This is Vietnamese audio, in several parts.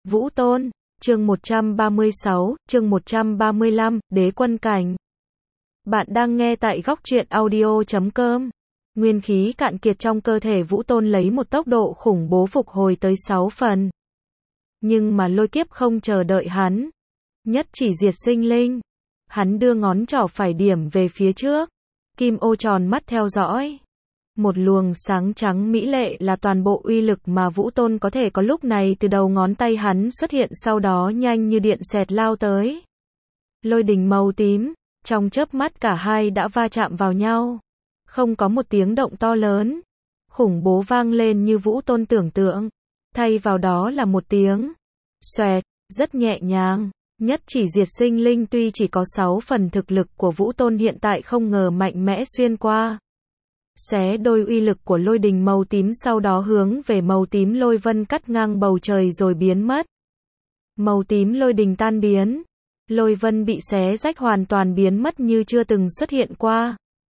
Vũ Tôn, chương 136, chương 135, Đế quân cảnh. Bạn đang nghe tại góc truyện audio.com. Nguyên khí cạn kiệt trong cơ thể Vũ Tôn lấy một tốc độ khủng bố phục hồi tới 6 phần. Nhưng mà lôi kiếp không chờ đợi hắn. Nhất chỉ diệt sinh linh. Hắn đưa ngón trỏ phải điểm về phía trước. Kim ô tròn mắt theo dõi. Một luồng sáng trắng mỹ lệ là toàn bộ uy lực mà Vũ Tôn có thể có lúc này từ đầu ngón tay hắn xuất hiện, sau đó nhanh như điện xẹt lao tới. Lôi đình màu tím, trong chớp mắt cả hai đã va chạm vào nhau. Không có một tiếng động to lớn, khủng bố vang lên như Vũ Tôn tưởng tượng. Thay vào đó là một tiếng xoẹt, rất nhẹ nhàng. Nhất chỉ diệt sinh linh tuy chỉ có 6 phần thực lực của Vũ Tôn hiện tại không ngờ mạnh mẽ xuyên qua. Xé đôi uy lực của lôi đình màu tím, sau đó hướng về màu tím lôi vân cắt ngang bầu trời rồi biến mất. Màu tím lôi đình tan biến. Lôi vân bị xé rách hoàn toàn biến mất như chưa từng xuất hiện qua.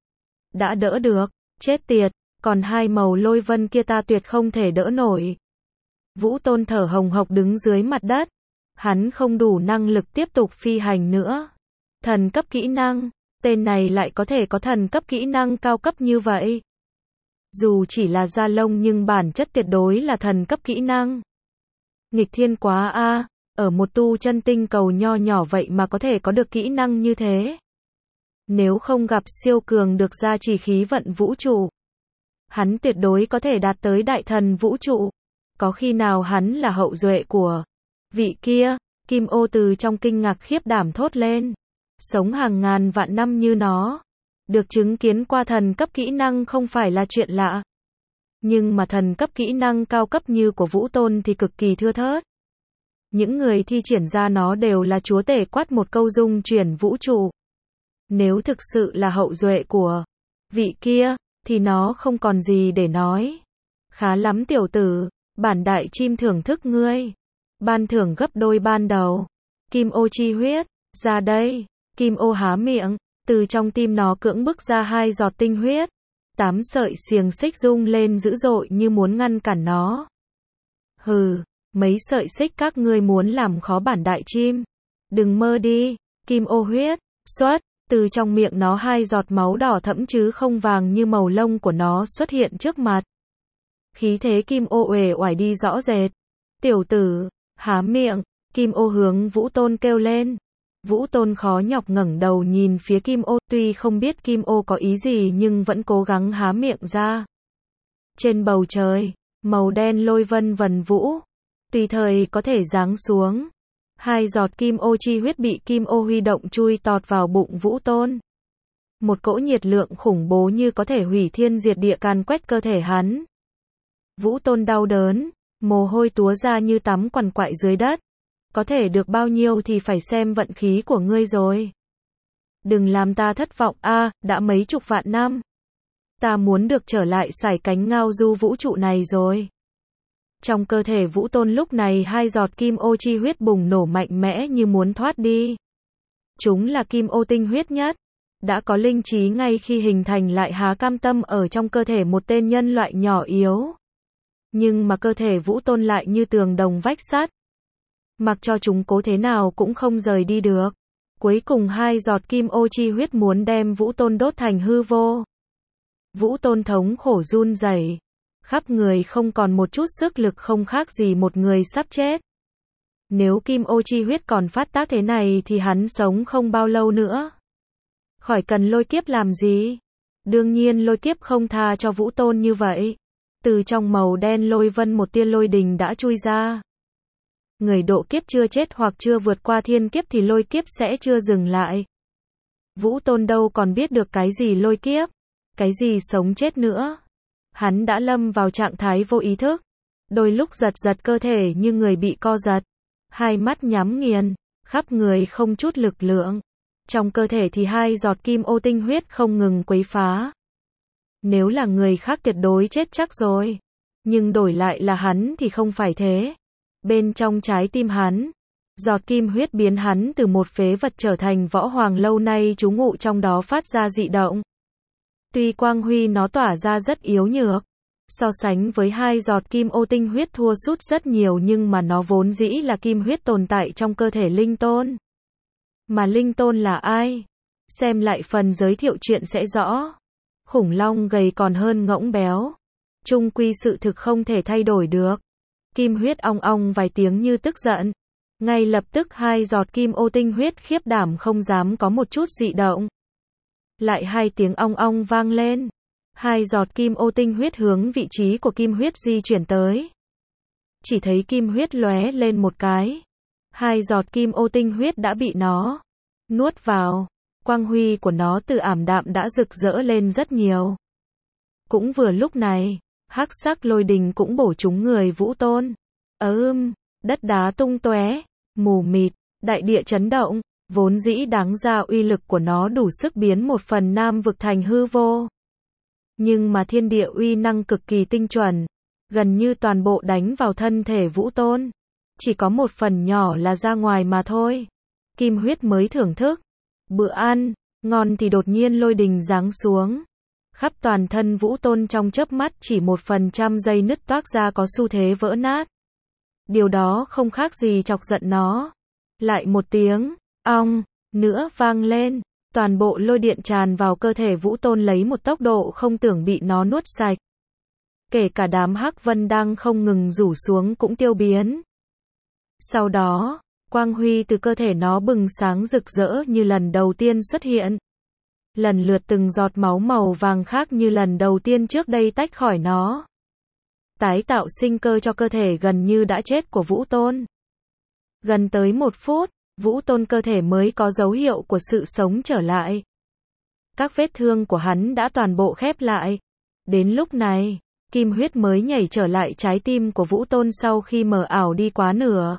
Đã đỡ được, chết tiệt, còn hai màu lôi vân kia ta tuyệt không thể đỡ nổi. Vũ Tôn thở hồng hộc đứng dưới mặt đất. Hắn không đủ năng lực tiếp tục phi hành nữa. Thần cấp kỹ năng, tên này lại có thể có thần cấp kỹ năng cao cấp như vậy. Dù chỉ là da lông nhưng bản chất tuyệt đối là thần cấp kỹ năng. Nghịch thiên quá a, ở một tu chân tinh cầu nho nhỏ vậy mà có thể có được kỹ năng như thế. Nếu không gặp siêu cường được gia trì khí vận vũ trụ, hắn tuyệt đối có thể đạt tới đại thần vũ trụ. Có khi nào hắn là hậu duệ của vị kia? Kim ô từ trong kinh ngạc khiếp đảm thốt lên. Sống hàng ngàn vạn năm như nó, được chứng kiến qua thần cấp kỹ năng không phải là chuyện lạ. Nhưng mà thần cấp kỹ năng cao cấp như của Vũ Tôn thì cực kỳ thưa thớt. Những người thi triển ra nó đều là chúa tể quát một câu dung chuyển vũ trụ. Nếu thực sự là hậu duệ của vị kia, thì nó không còn gì để nói. Khá lắm tiểu tử, bản đại chim thưởng thức ngươi. Ban thưởng gấp đôi ban đầu. Kim ô chi huyết, ra đây. Kim ô há miệng, từ trong tim nó cưỡng bức ra 2 giọt tinh huyết. 8 sợi xiềng xích rung lên dữ dội như muốn ngăn cản nó. Hừ, mấy sợi xích các ngươi muốn làm khó bản đại chim. Đừng mơ đi. Kim ô huyết, xuất, từ trong miệng nó 2 giọt máu đỏ thẫm chứ không vàng như màu lông của nó xuất hiện trước mặt. Khí thế kim ô uể oải đi rõ rệt. Tiểu tử, há miệng. Kim ô hướng Vũ Tôn kêu lên. Vũ Tôn khó nhọc ngẩng đầu nhìn phía Kim ô, tuy không biết Kim ô có ý gì nhưng vẫn cố gắng há miệng ra. Trên bầu trời, màu đen lôi vân vần vũ, tùy thời có thể giáng xuống. 2 giọt kim ô chi huyết bị Kim ô huy động chui tọt vào bụng Vũ Tôn. Một cỗ nhiệt lượng khủng bố như có thể hủy thiên diệt địa càn quét cơ thể hắn. Vũ Tôn đau đớn, mồ hôi túa ra như tắm quằn quại dưới đất. Có thể được bao nhiêu thì phải xem vận khí của ngươi rồi. Đừng làm ta thất vọng a, đã mấy chục vạn năm. Ta muốn được trở lại sải cánh ngao du vũ trụ này rồi. Trong cơ thể Vũ Tôn lúc này 2 giọt kim ô chi huyết bùng nổ mạnh mẽ như muốn thoát đi. Chúng là kim ô tinh huyết nhất. Đã có linh trí ngay khi hình thành lại há cam tâm ở trong cơ thể một tên nhân loại nhỏ yếu. Nhưng mà cơ thể Vũ Tôn lại như tường đồng vách sắt. Mặc cho chúng cố thế nào cũng không rời đi được. Cuối cùng 2 giọt kim ô chi huyết muốn đem Vũ Tôn đốt thành hư vô. Vũ Tôn thống khổ run rẩy, khắp người không còn một chút sức lực, không khác gì một người sắp chết. Nếu kim ô chi huyết còn phát tác thế này thì hắn sống không bao lâu nữa. Khỏi cần lôi kiếp làm gì. Đương nhiên lôi kiếp không tha cho Vũ Tôn như vậy. Từ trong màu đen lôi vân một tia lôi đình đã chui ra. Người độ kiếp chưa chết hoặc chưa vượt qua thiên kiếp thì lôi kiếp sẽ chưa dừng lại. Vũ Tôn đâu còn biết được cái gì lôi kiếp, cái gì sống chết nữa. Hắn đã lâm vào trạng thái vô ý thức. Đôi lúc giật giật cơ thể như người bị co giật. Hai mắt nhắm nghiền, khắp người không chút lực lượng. Trong cơ thể thì 2 giọt kim ô tinh huyết không ngừng quấy phá. Nếu là người khác tuyệt đối chết chắc rồi. Nhưng đổi lại là hắn thì không phải thế. Bên trong trái tim hắn, giọt kim huyết biến hắn từ một phế vật trở thành võ hoàng lâu nay trú ngụ trong đó phát ra dị động. Tuy quang huy nó tỏa ra rất yếu nhược, So sánh với 2 giọt kim ô tinh huyết thua sút rất nhiều, nhưng mà nó vốn dĩ là kim huyết tồn tại trong cơ thể linh tôn. Mà linh tôn là ai? Xem lại phần giới thiệu chuyện sẽ rõ. Khủng long gầy còn hơn ngỗng béo. Chung quy sự thực không thể thay đổi được. Kim huyết ong ong vài tiếng như tức giận. Ngay lập tức 2 giọt kim ô tinh huyết khiếp đảm không dám có một chút dị động. Lại 2 tiếng ong ong vang lên. 2 giọt kim ô tinh huyết hướng vị trí của kim huyết di chuyển tới. Chỉ thấy kim huyết lóe lên một cái. 2 giọt kim ô tinh huyết đã bị nó nuốt vào. Quang huy của nó từ ảm đạm đã rực rỡ lên rất nhiều. Cũng vừa lúc này, hắc sắc lôi đình cũng bổ trúng người Vũ Tôn. Đất đá tung tóe, mù mịt, đại địa chấn động, vốn dĩ đáng ra uy lực của nó đủ sức biến 1/4 Nam vực thành hư vô. Nhưng mà thiên địa uy năng cực kỳ tinh chuẩn, gần như toàn bộ đánh vào thân thể Vũ Tôn. Chỉ có một phần nhỏ là ra ngoài mà thôi. Kim huyết mới thưởng thức bữa ăn ngon thì đột nhiên lôi đình giáng xuống. Khắp toàn thân Vũ Tôn trong chớp mắt chỉ 1% giây nứt toác ra, có xu thế vỡ nát. Điều đó không khác gì chọc giận nó. Lại một tiếng ong nữa vang lên, toàn bộ lôi điện tràn vào cơ thể Vũ Tôn lấy một tốc độ không tưởng bị nó nuốt sạch. Kể cả đám hắc vân đang không ngừng rủ xuống cũng tiêu biến. Sau đó, quang huy từ cơ thể nó bừng sáng rực rỡ như lần đầu tiên xuất hiện. Lần lượt từng giọt máu màu vàng khác như lần đầu tiên trước đây tách khỏi nó. Tái tạo sinh cơ cho cơ thể gần như đã chết của Vũ Tôn. Gần tới 1 phút, Vũ Tôn cơ thể mới có dấu hiệu của sự sống trở lại. Các vết thương của hắn đã toàn bộ khép lại. Đến lúc này, kim huyết mới nhảy trở lại trái tim của Vũ Tôn sau khi mờ ảo đi quá nửa.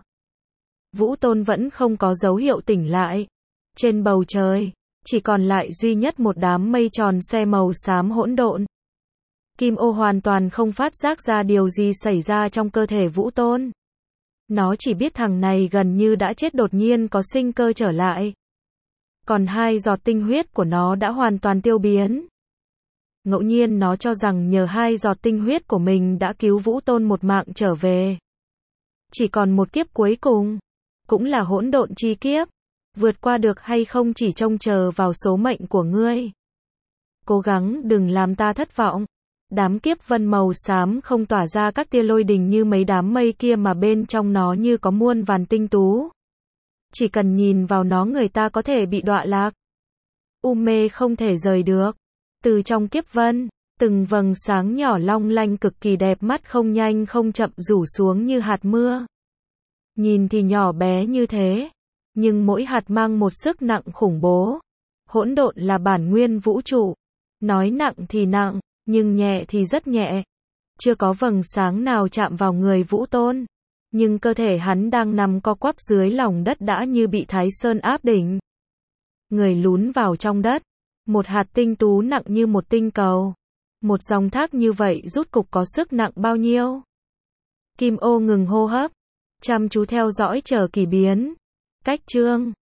Vũ Tôn vẫn không có dấu hiệu tỉnh lại. Trên bầu trời, chỉ còn lại duy nhất một đám mây tròn xe màu xám hỗn độn. Kim ô hoàn toàn không phát giác ra điều gì xảy ra trong cơ thể Vũ Tôn. Nó chỉ biết thằng này gần như đã chết đột nhiên có sinh cơ trở lại. Còn 2 giọt tinh huyết của nó đã hoàn toàn tiêu biến. Ngẫu nhiên nó cho rằng nhờ 2 giọt tinh huyết của mình đã cứu Vũ Tôn một mạng trở về. Chỉ còn một kiếp cuối cùng, cũng là hỗn độn chi kiếp. Vượt qua được hay không chỉ trông chờ vào số mệnh của ngươi. Cố gắng đừng làm ta thất vọng. Đám kiếp vân màu xám không tỏa ra các tia lôi đình như mấy đám mây kia, mà bên trong nó như có muôn vàn tinh tú. Chỉ cần nhìn vào nó người ta có thể bị đọa lạc. Mê không thể rời được. Từ trong kiếp vân, từng vầng sáng nhỏ long lanh cực kỳ đẹp mắt không nhanh không chậm rủ xuống như hạt mưa. Nhìn thì nhỏ bé như thế, nhưng mỗi hạt mang một sức nặng khủng bố. Hỗn độn là bản nguyên vũ trụ. Nói nặng thì nặng, nhưng nhẹ thì rất nhẹ. Chưa có vầng sáng nào chạm vào người Vũ Tôn. Nhưng cơ thể hắn đang nằm co quắp dưới lòng đất đã như bị Thái Sơn áp đỉnh. Người lún vào trong đất. Một hạt tinh tú nặng như một tinh cầu. Một dòng thác như vậy rút cục có sức nặng bao nhiêu? Kim ô ngừng hô hấp. Chăm chú theo dõi chờ kỳ biến. Cách chương